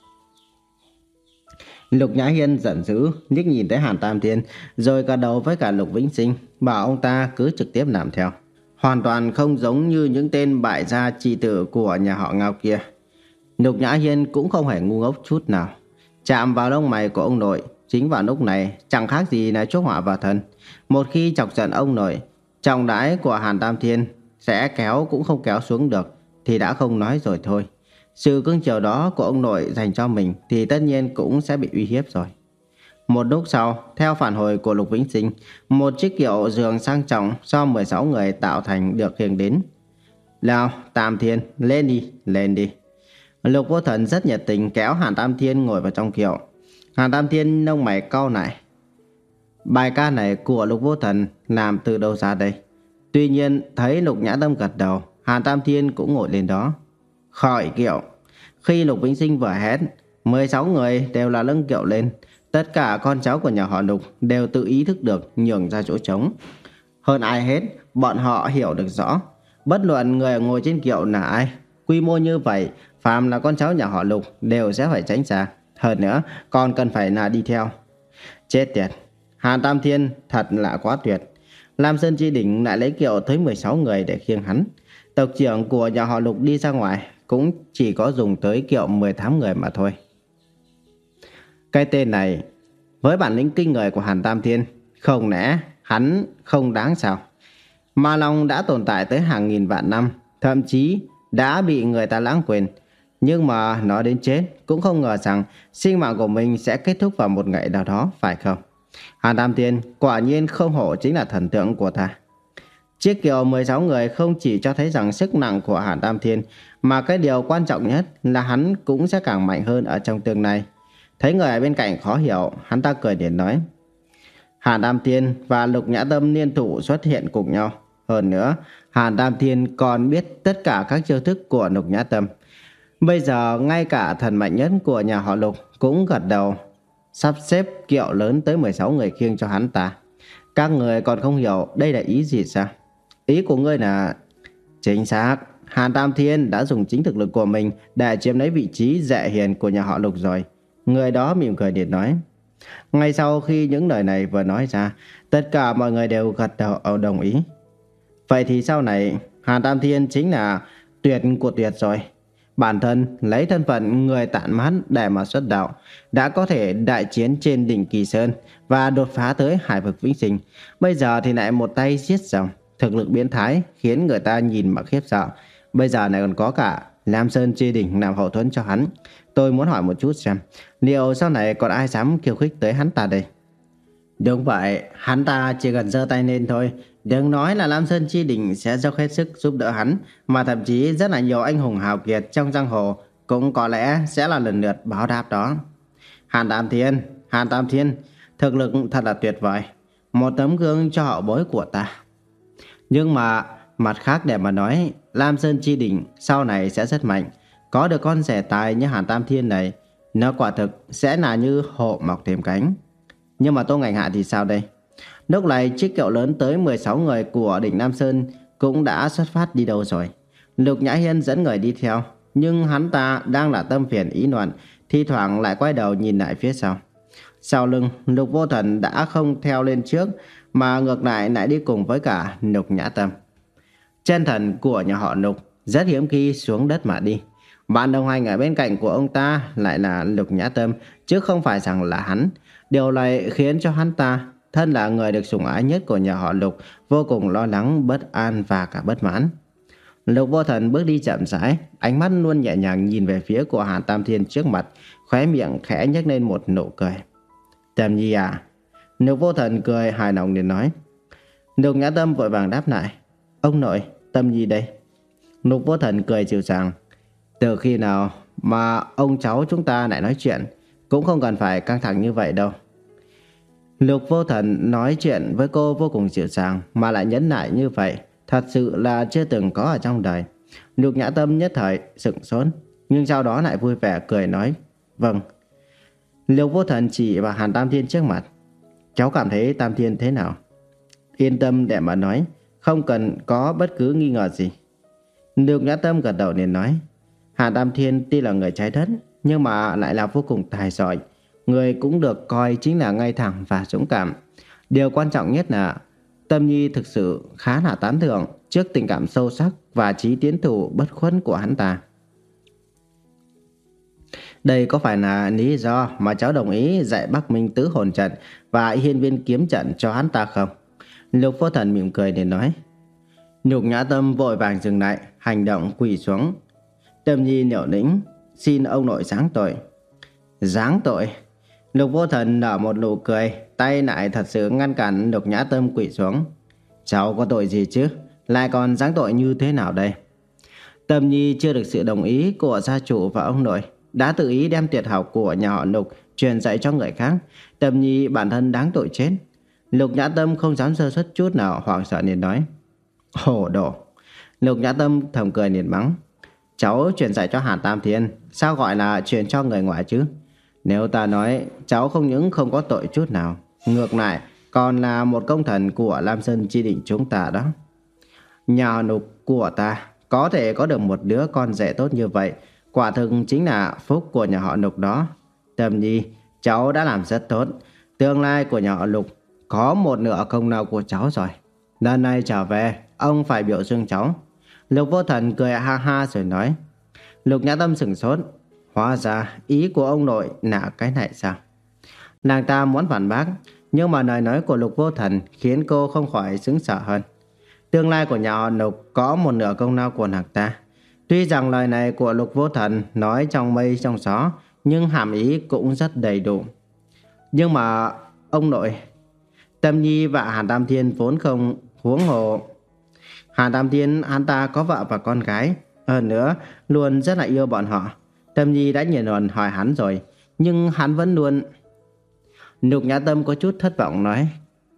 Lục Nhã Hiên giận dữ liếc nhìn tới Hàn Tam Thiên, rồi gật đầu với cả Lục Vĩnh Sinh, bảo ông ta cứ trực tiếp làm theo. Hoàn toàn không giống như những tên bại gia chi tử của nhà họ Ngao kia. Lục Nhã Hiên cũng không hề ngu ngốc chút nào. Chạm vào lông mày của ông nội, chính vào lúc này chẳng khác gì là chuốc họa vào thân. Một khi chọc giận ông nội, trọng đãi của Hàn Tam Thiên sẽ kéo cũng không kéo xuống được, thì đã không nói rồi thôi. Sự cưng chiều đó của ông nội dành cho mình thì tất nhiên cũng sẽ bị uy hiếp rồi. Một lúc sau, theo phản hồi của Lục Vĩnh Sinh, một chiếc kiệu giường sang trọng do mười sáu người tạo thành được khiêng đến. Nào, Tam Thiên, lên đi, lên đi. Lục Vô Thần rất nhiệt tình kéo Hàn Tam Thiên ngồi vào trong kiệu. Hàn Tam Thiên lông mày cau lại. Bài ca này của Lục Vô Thần làm từ đâu ra đây? Tuy nhiên thấy Lục Nhã Tâm gật đầu, Hàn Tam Thiên cũng ngồi lên đó. Khỏi kiệu. Khi Lục Vĩnh Sinh vừa hét, mười sáu người đều là lưng kiệu lên. Tất cả con cháu của nhà họ Lục đều tự ý thức được nhường ra chỗ trống. Hơn ai hết, bọn họ hiểu được rõ. bất luận người ngồi trên kiệu là ai, quy mô như vậy, phàm là con cháu nhà họ Lục đều sẽ phải tránh xa. Hơn nữa, còn cần phải là đi theo. Chết tiệt, Hàn Tam Thiên thật là quá tuyệt. Lam Sơn Chi Đỉnh lại lấy kiệu tới mười sáu người để khiêng hắn. Tộc trưởng của nhà họ Lục đi ra ngoài cũng chỉ có dùng tới kiệu mười tám người mà thôi. Cái tên này, với bản lĩnh kinh người của Hàn Tam Thiên, không lẽ hắn không đáng sao? Ma Long đã tồn tại tới hàng nghìn vạn năm, thậm chí đã bị người ta lãng quên. Nhưng mà nó đến chết cũng không ngờ rằng sinh mạng của mình sẽ kết thúc vào một ngày nào đó, phải không? Hàn Tam Thiên quả nhiên không hổ chính là thần tượng của ta. Chiếc kiệu mười sáu người không chỉ cho thấy rằng sức nặng của Hàn Tam Thiên, mà cái điều quan trọng nhất là hắn cũng sẽ càng mạnh hơn ở trong tương lai. Thấy người ở bên cạnh khó hiểu, hắn ta cười để nói: Hàn Tam Thiên và Lục Nhã Tâm liên thủ xuất hiện cùng nhau. Hơn nữa, Hàn Tam Thiên còn biết tất cả các chiêu thức của Lục Nhã Tâm. Bây giờ ngay cả thần mạnh nhất của nhà họ Lục cũng gật đầu, sắp xếp kiệu lớn tới mười sáu người khiêng cho hắn ta. Các người còn không hiểu đây là ý gì sao? Ý của ngươi là... Chính xác, Hàn Tam Thiên đã dùng chính thực lực của mình để chiếm lấy vị trí Dệ Hiền của nhà họ Lục rồi. Người đó mỉm cười điện nói. Ngay sau khi những lời này vừa nói ra, tất cả mọi người đều gật đầu đồng ý. Vậy thì sau này Hàn Tam Thiên chính là tuyệt của tuyệt rồi. Bản thân lấy thân phận người tản mát để mà xuất đạo, đã có thể đại chiến trên đỉnh Kỳ Sơn và đột phá tới hải vực vĩnh sinh. Bây giờ thì lại một tay giết rồng, thực lực biến thái khiến người ta nhìn mà khiếp sợ. Bây giờ lại còn có cả Lam Sơn Chi Đỉnh làm hậu thuẫn cho hắn. Tôi muốn hỏi một chút xem, liệu sau này còn ai dám khiêu khích tới hắn ta đây? Đúng vậy, hắn ta chỉ cần giơ tay lên thôi. Đừng nói là Lam Sơn Chi Đỉnh sẽ dốc hết sức giúp đỡ hắn, mà thậm chí rất là nhiều anh hùng hào kiệt trong giang hồ cũng có lẽ sẽ là lần lượt báo đáp đó. Hàn Tam Thiên, Hàn Tam Thiên, thực lực thật là tuyệt vời, một tấm gương cho hậu bối của ta. Nhưng mà mặt khác để mà nói, Lam Sơn Chi Đỉnh sau này sẽ rất mạnh. Có được con rể tài như Hàn Tam Thiên này, nó quả thực sẽ là như hộ mọc thêm cánh. Nhưng mà Tô Ngạnh Hạ thì sao đây? Lúc này chiếc kiệu lớn tới mười sáu người của đỉnh Nam Sơn cũng đã xuất phát đi đâu rồi. Lục Nhã Hiên dẫn người đi theo, nhưng hắn ta đang là tâm phiền ý loạn, thi thoảng lại quay đầu nhìn lại phía sau. Sau lưng, Lục Vô Thần đã không theo lên trước, mà ngược lại lại đi cùng với cả Lục Nhã Tâm. Chân thần của nhà họ Lục rất hiếm khi xuống đất mà đi. Bạn đồng hành ở bên cạnh của ông ta lại là Lục Nhã Tâm, chứ không phải rằng là hắn. Điều này khiến cho hắn ta, thân là người được sủng ái nhất của nhà họ Lục, vô cùng lo lắng, bất an và cả bất mãn. Lục Vô Thần bước đi chậm rãi, ánh mắt luôn nhẹ nhàng nhìn về phía của Hàn Tam Thiên trước mặt, khóe miệng khẽ nhếch lên một nụ cười. Tâm Nhi à? Lục Vô Thần cười hài lòng để nói. Lục Nhã Tâm vội vàng đáp lại. Ông nội, Tâm Nhi đây. Lục Vô Thần cười dịu dàng. Từ khi nào mà ông cháu chúng ta lại nói chuyện, cũng không cần phải căng thẳng như vậy đâu. Lục Vô Thần nói chuyện với cô vô cùng dịu dàng mà lại nhẫn nại như vậy, thật sự là chưa từng có ở trong đời. Lục Nhã Tâm nhất thời sững sốt, nhưng sau đó lại vui vẻ cười nói. Vâng. Lục Vô Thần chỉ vào Hàn Tam Thiên trước mặt. Cháu cảm thấy Tam Thiên thế nào? Yên tâm để mà nói, không cần có bất cứ nghi ngờ gì. Lục Nhã Tâm gật đầu liền nói. Hàn Tam Thiên tuy là người trái đất, nhưng mà lại là vô cùng tài giỏi. Người cũng được coi chính là ngay thẳng và dũng cảm. Điều quan trọng nhất là Tâm Nhi thực sự khá là tán thưởng trước tình cảm sâu sắc và chí tiến thủ bất khuất của hắn ta. Đây có phải là lý do mà cháu đồng ý dạy Bắc Minh Tứ Hồn Trận và Hiên Viên Kiếm Trận cho hắn ta không? Lục Vô Thần mỉm cười để nói. Lục Nhã Tâm vội vàng dừng lại, hành động quỳ xuống. Tâm Nhi liều lĩnh, xin ông nội giáng tội. Giáng tội? Lục Vô Thần nở một nụ cười, tay lại thật sự ngăn cản Lục Nhã Tâm quỳ xuống. Cháu có tội gì chứ? Lại còn giáng tội như thế nào đây? Tâm Nhi chưa được sự đồng ý của gia chủ và ông nội, đã tự ý đem tuyệt học của nhà họ Lục truyền dạy cho người khác. Tâm Nhi bản thân đáng tội chết. Lục Nhã Tâm không dám sơ suất chút nào, hoảng sợ liền nói. Hồ đồ. Lục Nhã Tâm thầm cười liền mắng. Cháu truyền dạy cho Hàn Tam Thiên, sao gọi là truyền cho người ngoài chứ? Nếu ta nói cháu không những không có tội chút nào, ngược lại còn là một công thần của Lam Sơn Chi Đỉnh chúng ta đó. Nhà họ Lục của ta có thể có được một đứa con rể tốt như vậy, quả thực chính là phúc của nhà họ Lục đó. Tâm Nhi, cháu đã làm rất tốt. Tương lai của nhà họ Lục có một nửa công lao của cháu rồi. Lần này trở về, ông phải biểu dương cháu. Lục Vô Thần cười ha ha rồi nói. Lục Nhã Tâm sửng sốt. Hóa ra ý của ông nội là cái này sao? Nàng ta muốn phản bác, nhưng mà lời nói của Lục Vô Thần khiến cô không khỏi sững sờ hơn. Tương lai của nhà họ Lục có một nửa công lao của nàng ta. Tuy rằng lời này của Lục Vô Thần nói trong mây trong gió, nhưng hàm ý cũng rất đầy đủ. Nhưng mà ông nội, Tâm Nhi và Hàn Tam Thiên vốn không huống hồ. Hàn Tam Thiên hắn ta có vợ và con gái, hơn nữa luôn rất là yêu bọn họ. Tâm Nhi đã nhiều lần hỏi hắn rồi, nhưng hắn vẫn luôn. Lục Nhã Tâm có chút thất vọng nói.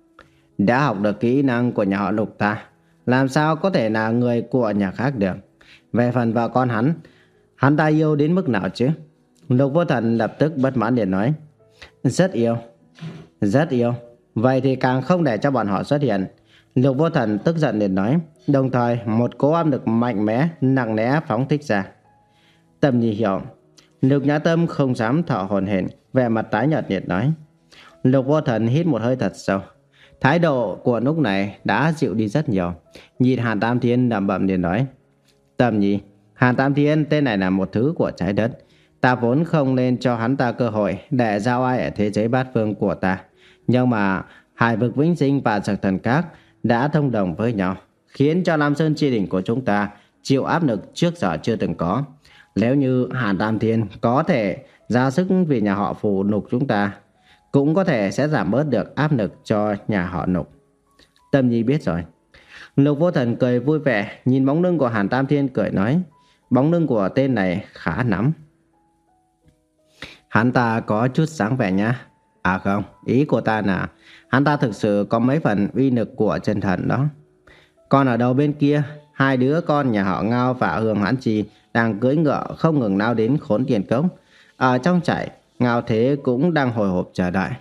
Đã học được kỹ năng của nhà họ Lục ta, làm sao có thể là người của nhà khác được. Về phần vợ con hắn, hắn ta yêu đến mức nào chứ? Lục Vô Thần lập tức bất mãn liền nói. Rất yêu. Rất yêu. Vậy thì càng không để cho bọn họ xuất hiện. Lục Vô Thần tức giận liền nói, đồng thời một cỗ áp lực mạnh mẽ, nặng nề phóng thích ra. Tâm Nhi hiểu. Lục Nhã Tâm không dám thở hổn hển, vẻ mặt tái nhợt liền nói. Lục Vô Thần hít một hơi thật sâu. Thái độ của lúc này đã dịu đi rất nhiều. Nhìn Hàn Tam Thiên lẩm bẩm liền nói. Tâm Nhi, Hàn Tam Thiên tên này là một thứ của trái đất. Ta vốn không nên cho hắn ta cơ hội để giao ai ở thế giới bát phương của ta. Nhưng mà Hải vực Vĩnh Sinh và Dược Thần Các đã thông đồng với nhau, khiến cho Lam Sơn Chi Đỉnh của chúng ta chịu áp lực trước giờ chưa từng có. Nếu như Hàn Tam Thiên có thể ra sức vì nhà họ Phù Lục chúng ta, cũng có thể sẽ giảm bớt được áp lực cho nhà họ Lục. Tâm Nhi biết rồi. Lục Vô Thần cười vui vẻ, nhìn bóng lưng của Hàn Tam Thiên cười nói. Bóng lưng của tên này khá lắm. Hắn ta có chút sáng vẻ nhá. À không, ý của ta là hắn ta thực sự có mấy phần uy lực của chân thần đó. Còn ở đầu bên kia, hai đứa con nhà họ Ngao và Hương Hãn Trì đang cưỡi ngựa không ngừng lao đến Khốn Tiền Cốc. Ở trong trại, Ngao Thế cũng đang hồi hộp chờ đợi.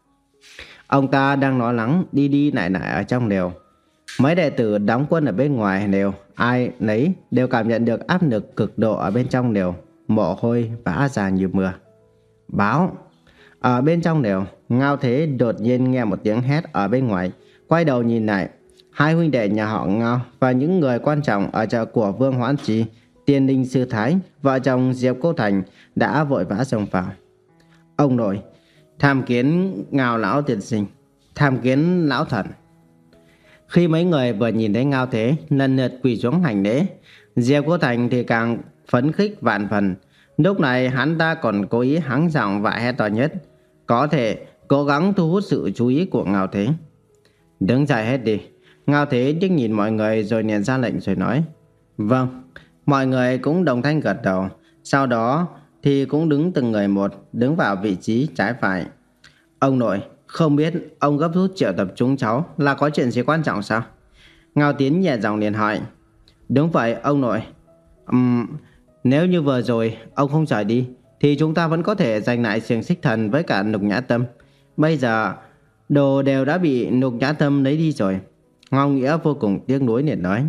Ông ta đang lo lắng đi đi lại lại ở trong lều. Mấy đệ tử đóng quân ở bên ngoài lều, ai nấy đều cảm nhận được áp lực cực độ ở bên trong lều, mồ hôi vã ra như mưa. Báo! Ở bên trong lều, Ngao Thế đột nhiên nghe một tiếng hét ở bên ngoài, quay đầu nhìn lại. Hai huynh đệ nhà họ Ngao và những người quan trọng ở chợ của Vương Hoãn Trì, Tiên Linh Sư Thái, vợ chồng Diệp Cô Thành đã vội vã xông vào. Ông nội, tham kiến Ngao lão tiên sinh, tham kiến lão thần. Khi mấy người vừa nhìn thấy Ngao Thế lần lượt quỳ xuống hành lễ, Diệp Cô Thành thì càng phấn khích vạn phần. Lúc này hắn ta còn cố ý hắng giọng và hét to nhất, có thể cố gắng thu hút sự chú ý của Ngao Thế. Đứng dậy hết đi. Ngao Thế liếc nhìn mọi người rồi liền ra lệnh rồi nói. Vâng. Mọi người cũng đồng thanh gật đầu. Sau đó thì cũng đứng từng người một, đứng vào vị trí trái phải. Ông nội, không biết ông gấp rút triệu tập chúng cháu là có chuyện gì quan trọng sao? Ngao Tiến nhẹ giọng liền hỏi. Đúng vậy ông nội. Uhm, nếu như vừa rồi ông không rời đi thì chúng ta vẫn có thể giành lại xiềng xích thần với cả Lục Nhã Tâm. Bây giờ đồ đều đã bị Lục Nhã Tâm lấy đi rồi. Ngao Nghĩa vô cùng tiếc nuối liền nói.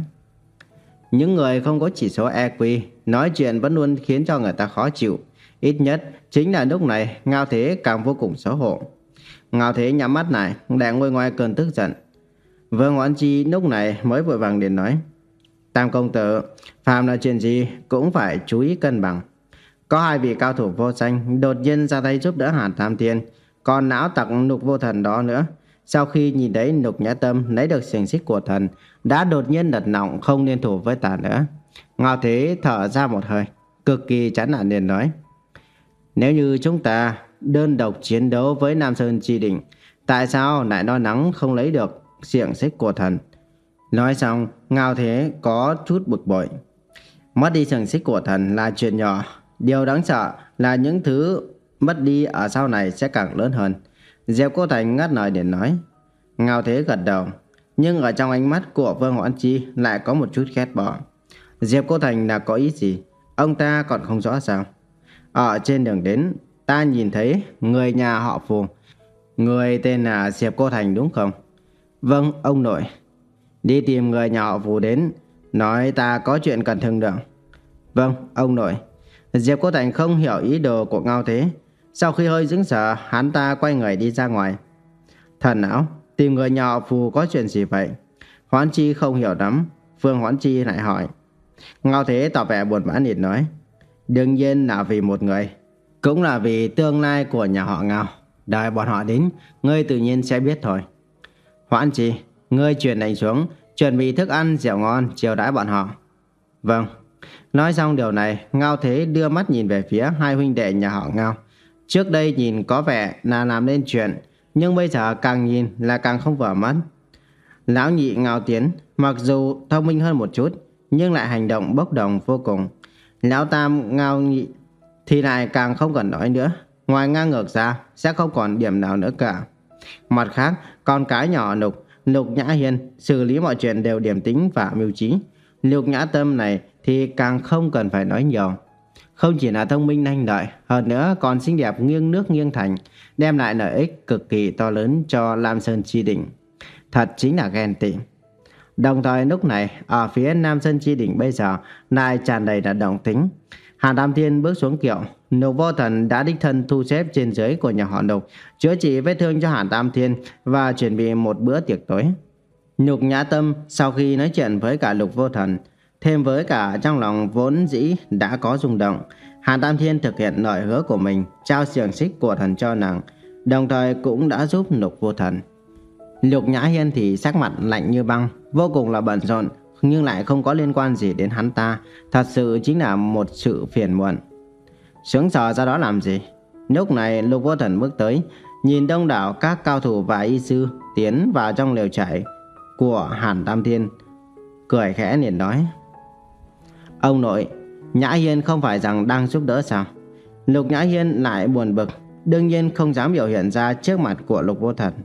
Những người không có chỉ số e quy nói chuyện vẫn luôn khiến cho người ta khó chịu. Ít nhất chính là lúc này Ngao Thế càng vô cùng xấu hổ. Ngao Thế nhắm mắt lại để ngồi ngoài cơn tức giận. Vương Hoãn Chi lúc này mới vội vàng liền nói. Tam công tử, phàm là chuyện gì cũng phải chú ý cân bằng. Có hai vị cao thủ vô danh đột nhiên ra tay giúp đỡ Hàn Tam Thiên, còn não tặc Lục Vô Thần đó nữa. Sau khi nhìn thấy Lục Nhã Tâm lấy được xiềng xích của thần, đã đột nhiên lật lọng không liên thủ với ta nữa. Ngao Thế thở ra một hơi, cực kỳ chán nản liền nói. Nếu như chúng ta đơn độc chiến đấu với Nam Sơn Chi Đỉnh, tại sao lại lo lắng không lấy được xiềng xích của thần? Nói xong, Ngao Thế có chút bực bội. Mất đi xiềng xích của thần là chuyện nhỏ, điều đáng sợ là những thứ mất đi ở sau này sẽ càng lớn hơn. Diệp Cô Thành ngắt lời để nói. Ngao Thế gật đầu, nhưng ở trong ánh mắt của Vương Hoãn Chi lại có một chút ghét bỏ. Diệp Cô Thành là có ý gì, ông ta còn không rõ sao. Ở trên đường đến, ta nhìn thấy người nhà họ Phù. Người tên là Diệp Cô Thành đúng không? Vâng, ông nội. Đi tìm người nhà họ Phù đến, nói ta có chuyện cần thương lượng. Vâng, ông nội. Diệp Cô Thành không hiểu ý đồ của Ngao Thế. Sau khi hơi sững sờ, hắn ta quay người đi ra ngoài. Thần não, tìm người nhà họ Phù có chuyện gì vậy? Hoán Chi không hiểu lắm. Phương Hoán Chi lại hỏi. Ngao Thế tỏ vẻ buồn bã liền nói. Đương nhiên là vì một người, cũng là vì tương lai của nhà họ Ngao. Đợi bọn họ đến, ngươi tự nhiên sẽ biết thôi. Hoán Chi, ngươi chuyển lệnh xuống, chuẩn bị thức ăn rượu ngon chiêu đãi bọn họ. Vâng. Nói xong điều này, Ngao Thế đưa mắt nhìn về phía hai huynh đệ nhà họ Ngao. Trước đây nhìn có vẻ là làm nên chuyện, nhưng bây giờ càng nhìn là càng không vừa mắt. Lão nhị Ngao Tiến mặc dù thông minh hơn một chút, nhưng lại hành động bốc đồng vô cùng. Lão tam Ngao Nhị thì lại càng không cần nói nữa. Ngoài ngang ngược ra, sẽ không còn điểm nào nữa cả. Mặt khác, con cái nhỏ Lục, Lục Nhã Hiên xử lý mọi chuyện đều điềm tĩnh và mưu trí. Lục Nhã Tâm này thì càng không cần phải nói nhiều. Không chỉ là thông minh nhanh lợi, hơn nữa còn xinh đẹp nghiêng nước nghiêng thành, đem lại lợi ích cực kỳ to lớn cho Lam Sơn Chi Đỉnh. Thật chính là ghen tị. Đồng thời lúc này, ở phía Nam Sơn Chi Đỉnh bây giờ lại tràn đầy là động tính. Hàn Tam Thiên bước xuống kiệu, Lục Vô Thần đã đích thân thu xếp trên dưới của nhà họ Lục, chữa trị vết thương cho Hàn Tam Thiên và chuẩn bị một bữa tiệc tối. Lục Nhã Tâm sau khi nói chuyện với cả Lục Vô Thần, thêm với cả trong lòng vốn dĩ đã có rung động, Hàn Tam Thiên thực hiện lời hứa của mình, trao xiềng xích của thần cho nàng, đồng thời cũng đã giúp Lục Vô Thần. Lục Nhã Hiên thì sắc mặt lạnh như băng, vô cùng là bận rộn, nhưng lại không có liên quan gì đến hắn ta, thật sự chính là một sự phiền muộn. Sướng sờ ra đó làm gì? Lúc này Lục Vô Thần bước tới, nhìn đông đảo các cao thủ và y sư tiến vào trong lều trại của Hàn Tam Thiên, cười khẽ liền nói. Ông nội, Nhã Hiên không phải rằng đang giúp đỡ sao? Lục Nhã Hiên lại buồn bực, đương nhiên không dám biểu hiện ra trước mặt của Lục Vô Thần.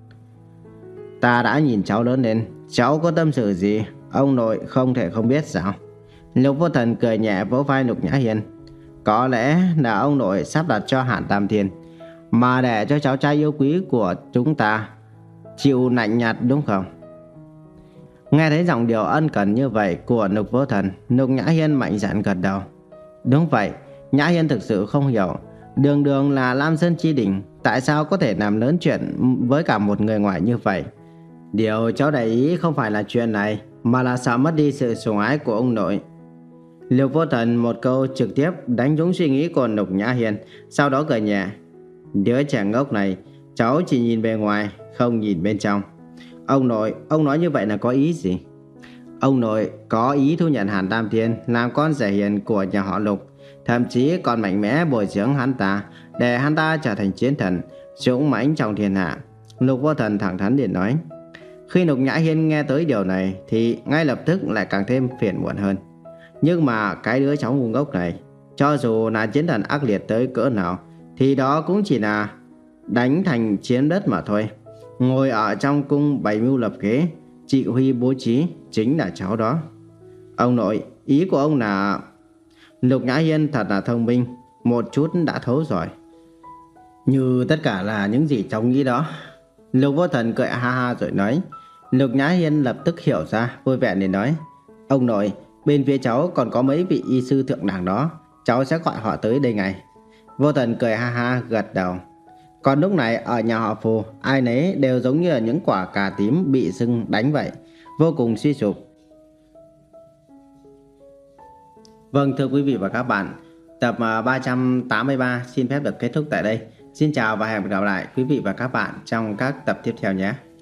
Ta đã nhìn cháu lớn lên, cháu có tâm sự gì, ông nội không thể không biết sao? Lục Vô Thần cười nhẹ vỗ vai Lục Nhã Hiên. Có lẽ là ông nội sắp đặt cho Hàn Tam Thiên, mà để cho cháu trai yêu quý của chúng ta chịu lạnh nhạt đúng không? Nghe thấy giọng điệu ân cần như vậy của Lục Vô Thần, Lục Nhã Hiên mạnh dạn gật đầu. Đúng vậy, Nhã Hiên thực sự không hiểu, đường đường là Lam Sơn Chi Đỉnh, tại sao có thể làm lớn chuyện với cả một người ngoài như vậy? Điều cháu để ý không phải là chuyện này, mà là sợ mất đi sự sủng ái của ông nội. Lục Vô Thần một câu trực tiếp đánh trúng suy nghĩ của Lục Nhã Hiên, sau đó cười nhẹ. Đứa trẻ ngốc này, cháu chỉ nhìn bề ngoài, không nhìn bên trong. Ông nội, ông nói như vậy là có ý gì? Ông nội có ý thu nhận Hàn Tam Thiên làm con rể hiền của nhà họ Lục, thậm chí còn mạnh mẽ bồi dưỡng hắn ta, để hắn ta trở thành chiến thần, dũng mãnh trong thiên hạ. Lục Vô Thần thẳng thắn liền nói. Khi Lục Nhã Hiên nghe tới điều này thì ngay lập tức lại càng thêm phiền muộn hơn. Nhưng mà cái đứa cháu ngu ngốc này, cho dù là chiến thần ác liệt tới cỡ nào, thì đó cũng chỉ là đánh thành chiếm đất mà thôi. Ngồi ở trong cung bày mưu lập kế, chỉ huy bố trí chính là cháu đó. Ông nội, ý của ông là... Lục Nhã Hiên thật là thông minh, một chút đã thấu rồi. Như tất cả là những gì cháu nghĩ đó. Lục Vô Thần cười ha ha rồi nói. Lục Nhã Hiên lập tức hiểu ra, vui vẻ để nói. Ông nội, bên phía cháu còn có mấy vị y sư thượng đẳng đó, cháu sẽ gọi họ tới đây ngay. Vô Thần cười ha ha gật đầu. Còn lúc này ở nhà họ Phù, ai nấy đều giống như là những quả cà tím bị sưng đánh vậy, vô cùng suy sụp. Vâng, thưa quý vị và các bạn, tập ba trăm tám mươi ba xin phép được kết thúc tại đây. Xin chào và hẹn gặp lại quý vị và các bạn trong các tập tiếp theo nhé.